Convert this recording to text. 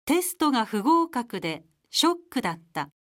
テストが不合格でショックだった。